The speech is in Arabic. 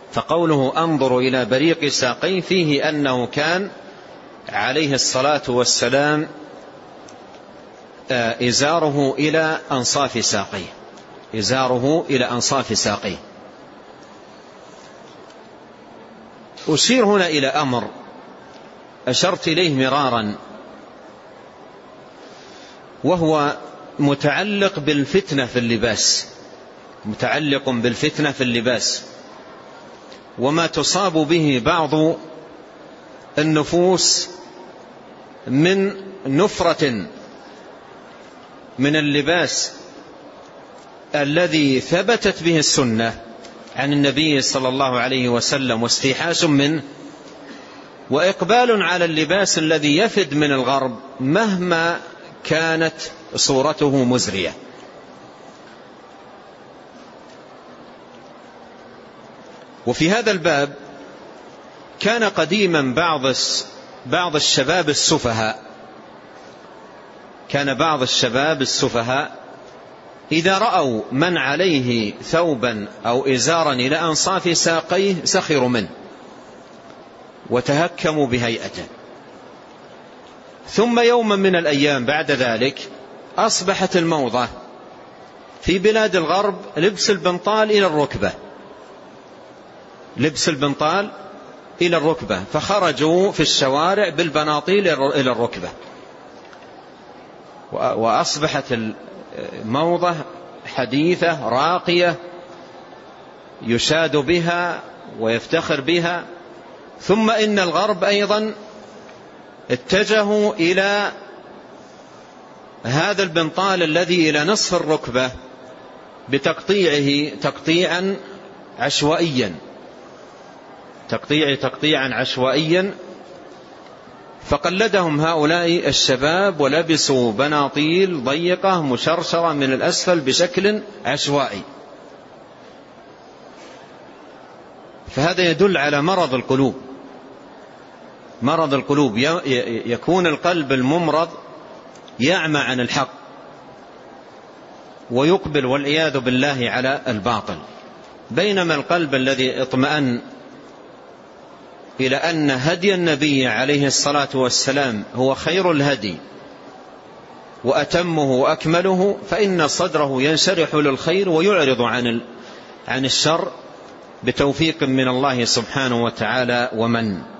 فقوله أنظر إلى بريق ساقيه فيه أنه كان عليه الصلاة والسلام إزاره إلى أنصاف ساقيه، إزاره إلى أنصاف ساقيه. أشير هنا إلى أمر أشرت إليه مرارا، وهو متعلق بالفتنة في اللباس، متعلق بالفتنة في اللباس وما تصاب به بعض النفوس من نفرة من اللباس الذي ثبتت به السنة عن النبي صلى الله عليه وسلم، واستيحاس منه، وإقبال على اللباس الذي يفد من الغرب مهما كانت صورته مزرية. وفي هذا الباب كان قديما بعض الشباب السفهاء، كان بعض الشباب السفهاء إذا رأوا من عليه ثوبا أو إزارا إلى أنصاف ساقيه سخروا منه وتهكموا بهيئته. ثم يوما من الأيام بعد ذلك أصبحت الموضة في بلاد الغرب لبس البنطال إلى الركبة، لبس البنطال إلى الركبة، فخرجوا في الشوارع بالبناطيل إلى الركبة، وأصبحت الموضة حديثة راقية يشاد بها ويفتخر بها. ثم إن الغرب أيضا اتجهوا إلى هذا البنطال الذي إلى نصف الركبة بتقطيعه تقطيعا عشوائيا، تقطيعا عشوائيا، فقلدهم هؤلاء الشباب ولبسوا بناطيل ضيقة مشرشرة من الأسفل بشكل عشوائي. فهذا يدل على مرض القلوب، مرض القلوب، يكون القلب الممرض يعمى عن الحق ويقبل والعياذ بالله على الباطل، بينما القلب الذي اطمأن إلى أن هدي النبي عليه الصلاة والسلام هو خير الهدي وأتمه وأكمله، فإن صدره ينشرح للخير ويعرض عن الشر بتوفيق من الله سبحانه وتعالى ومن